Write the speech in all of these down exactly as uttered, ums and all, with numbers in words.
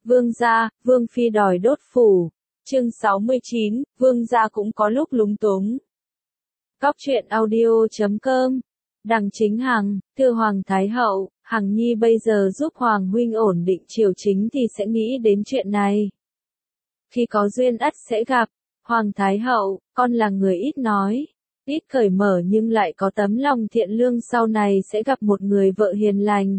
Vương gia, Vương phi đòi đốt phủ. Chương sáu mươi chín, Vương gia cũng có lúc lúng túng. Cóc truyện audio chấm com. Đằng Chính Hằng, thưa Hoàng Thái Hậu, Hằng Nhi bây giờ giúp Hoàng huynh ổn định triều chính thì sẽ nghĩ đến chuyện này. Khi có duyên ắt sẽ gặp. Hoàng Thái Hậu, con là người ít nói, ít cởi mở nhưng lại có tấm lòng thiện lương, sau này sẽ gặp một người vợ hiền lành.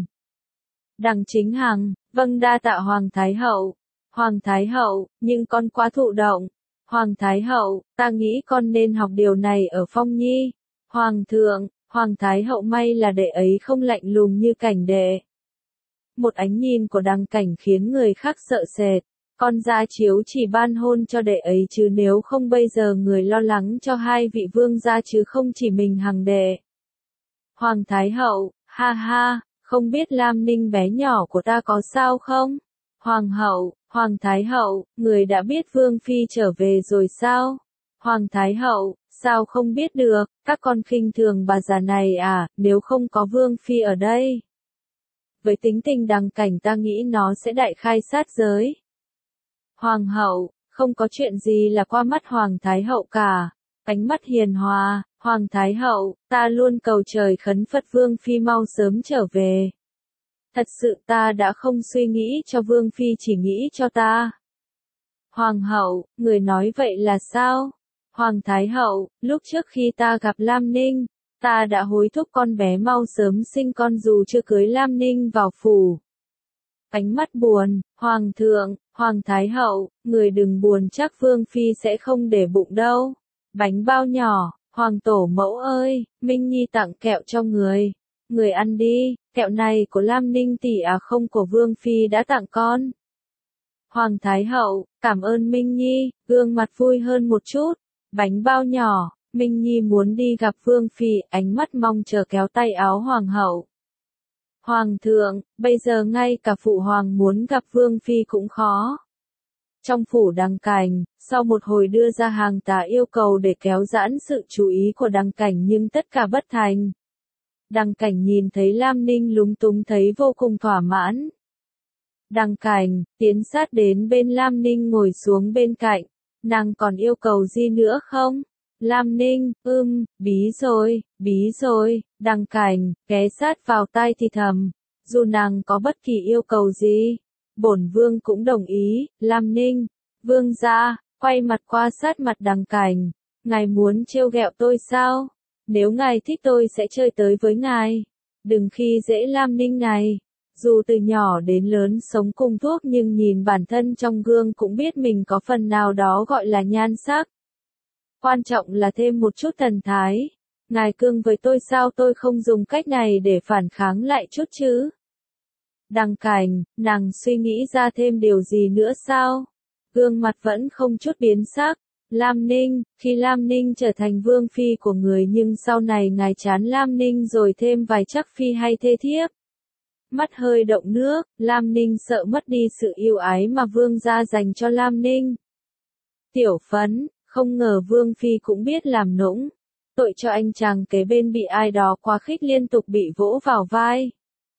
Đằng Chính Hằng, vâng đa tạ Hoàng Thái Hậu. Hoàng Thái Hậu, nhưng con quá thụ động. Hoàng Thái Hậu, ta nghĩ con nên học điều này ở Phong Nhi. Hoàng thượng, Hoàng Thái Hậu may là đệ ấy không lạnh lùng như Cảnh đệ. Một ánh nhìn của Đằng Cảnh khiến người khác sợ sệt. Con ra chiếu chỉ ban hôn cho đệ ấy chứ nếu không bây giờ người lo lắng cho hai vị vương gia chứ không chỉ mình Hằng đệ. Hoàng Thái Hậu, ha ha, không biết Lam Ninh bé nhỏ của ta có sao không? Hoàng hậu, Hoàng Thái Hậu, người đã biết Vương Phi trở về rồi sao? Hoàng Thái Hậu, sao không biết được, các con khinh thường bà già này à, nếu không có Vương Phi ở đây. Với tính tình Đằng Cảnh ta nghĩ nó sẽ đại khai sát giới. Hoàng hậu, không có chuyện gì là qua mắt Hoàng Thái Hậu cả. Ánh mắt hiền hòa, Hoàng Thái Hậu, ta luôn cầu trời khấn Phật Vương Phi mau sớm trở về. Thật sự ta đã không suy nghĩ cho Vương Phi, chỉ nghĩ cho ta. Hoàng hậu, người nói vậy là sao? Hoàng Thái Hậu, lúc trước khi ta gặp Lam Ninh, ta đã hối thúc con bé mau sớm sinh con dù chưa cưới Lam Ninh vào phủ. Ánh mắt buồn, Hoàng thượng, Hoàng Thái Hậu, người đừng buồn, chắc Vương Phi sẽ không để bụng đâu. Bánh bao nhỏ, Hoàng tổ mẫu ơi, Minh Nhi tặng kẹo cho người. Người ăn đi, kẹo này của Lam Ninh tỷ à, không của Vương Phi đã tặng con. Hoàng Thái Hậu, cảm ơn Minh Nhi, gương mặt vui hơn một chút. Bánh bao nhỏ, Minh Nhi muốn đi gặp Vương Phi, ánh mắt mong chờ kéo tay áo Hoàng hậu. Hoàng thượng, bây giờ ngay cả phụ hoàng muốn gặp Vương Phi cũng khó. Trong phủ Đằng Cảnh, sau một hồi đưa ra hàng tá yêu cầu để kéo giãn sự chú ý của Đằng Cảnh nhưng tất cả bất thành. Đằng Cảnh nhìn thấy Lam Ninh lúng túng thấy vô cùng thỏa mãn. Đằng Cảnh, tiến sát đến bên Lam Ninh ngồi xuống bên cạnh. Nàng còn yêu cầu gì nữa không? Lam Ninh, ưm, bí rồi, bí rồi. Đằng Cảnh, ghé sát vào tai thì thầm. Dù nàng có bất kỳ yêu cầu gì, bổn vương cũng đồng ý. Lam Ninh, vương gia, quay mặt qua sát mặt Đằng Cảnh. Ngài muốn trêu ghẹo tôi sao? Nếu ngài thích tôi sẽ chơi tới với ngài. Đừng khi dễ Lam Ninh này. Dù từ nhỏ đến lớn sống cùng thuốc nhưng nhìn bản thân trong gương cũng biết mình có phần nào đó gọi là nhan sắc. Quan trọng là thêm một chút thần thái. Ngài cương với tôi sao tôi không dùng cách này để phản kháng lại chút chứ? Đằng Cảnh, nàng suy nghĩ ra thêm điều gì nữa sao? Gương mặt vẫn không chút biến sắc. Lam Ninh, khi Lam Ninh trở thành Vương Phi của người nhưng sau này ngài chán Lam Ninh rồi thêm vài chắc phi hay thê thiếp. Mắt hơi động nước, Lam Ninh sợ mất đi sự yêu ái mà Vương gia dành cho Lam Ninh. Tiểu Phấn, không ngờ Vương Phi cũng biết làm nũng. Tội cho anh chàng kế bên bị ai đó quá khích liên tục bị vỗ vào vai.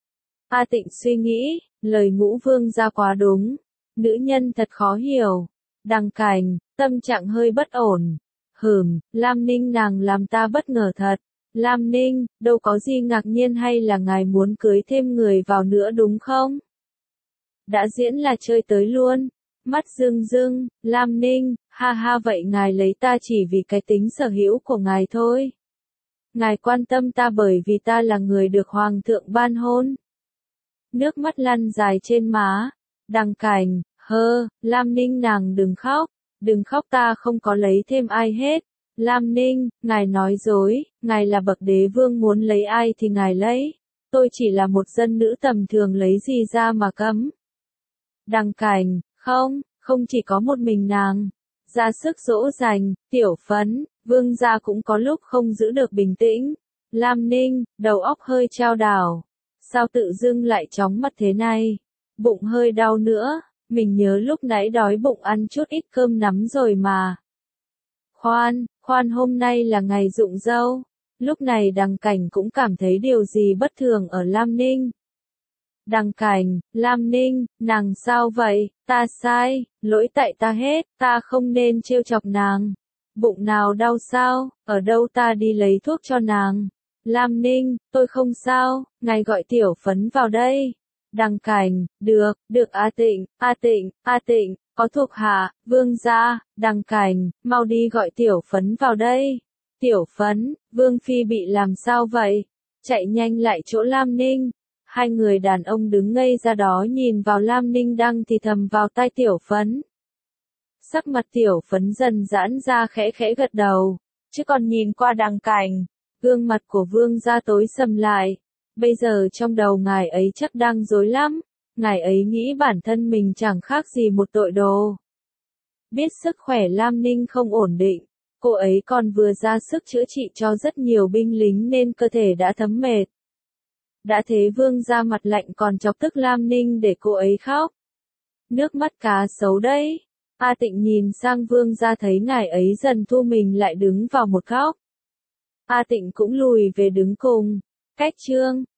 A Tịnh suy nghĩ, lời Ngũ Vương gia quá đúng. Nữ nhân thật khó hiểu. Đằng Cảnh, tâm trạng hơi bất ổn. Hừm, Lam Ninh nàng làm ta bất ngờ thật. Lam Ninh, đâu có gì ngạc nhiên, hay là ngài muốn cưới thêm người vào nữa đúng không? Đã diễn là chơi tới luôn. Mắt rưng rưng, Lam Ninh, ha ha, vậy ngài lấy ta chỉ vì cái tính sở hữu của ngài thôi. Ngài quan tâm ta bởi vì ta là người được Hoàng thượng ban hôn. Nước mắt lăn dài trên má. Đằng Cảnh, hơ, Lam Ninh nàng đừng khóc, đừng khóc, ta không có lấy thêm ai hết. Lam Ninh, ngài nói dối, ngài là bậc đế vương, muốn lấy ai thì ngài lấy. Tôi chỉ là một dân nữ tầm thường, lấy gì ra mà cấm. Đằng Cảnh, không, không chỉ có một mình nàng. Ra sức dỗ dành, Tiểu Phấn, vương gia cũng có lúc không giữ được bình tĩnh. Lam Ninh, đầu óc hơi chao đảo. Sao tự dưng lại chóng mặt thế này? Bụng hơi đau nữa, mình nhớ lúc nãy đói bụng ăn chút ít cơm nắm rồi mà. Khoan, khoan, hôm nay là ngày rụng râu. Lúc này Đằng Cảnh cũng cảm thấy điều gì bất thường ở Lam Ninh. Đằng Cảnh, Lam Ninh, nàng sao vậy, ta sai, lỗi tại ta hết, ta không nên trêu chọc nàng. Bụng nào đau sao, ở đâu ta đi lấy thuốc cho nàng. Lam Ninh, tôi không sao, ngài gọi Tiểu Phấn vào đây. Đằng Cảnh, được, được A Tịnh, A Tịnh, A Tịnh, có thuộc hạ, Vương gia. Đằng Cảnh, mau đi gọi Tiểu Phấn vào đây. Tiểu Phấn, Vương Phi bị làm sao vậy? Chạy nhanh lại chỗ Lam Ninh. Hai người đàn ông đứng ngây ra đó nhìn vào Lam Ninh đang thì thầm vào tai Tiểu Phấn. Sắc mặt Tiểu Phấn dần giãn ra khẽ khẽ gật đầu, chứ còn nhìn qua Đằng Cảnh, gương mặt của Vương gia tối sầm lại. Bây giờ trong đầu ngài ấy chắc đang rối lắm, ngài ấy nghĩ bản thân mình chẳng khác gì một tội đồ. Biết sức khỏe Lam Ninh không ổn định, cô ấy còn vừa ra sức chữa trị cho rất nhiều binh lính nên cơ thể đã thấm mệt. Đã thế Vương gia mặt lạnh còn chọc tức Lam Ninh để cô ấy khóc. Nước mắt cá sấu đấy. A Tịnh nhìn sang Vương gia thấy ngài ấy dần thu mình lại đứng vào một góc. A Tịnh cũng lùi về đứng cùng. Cách Trương,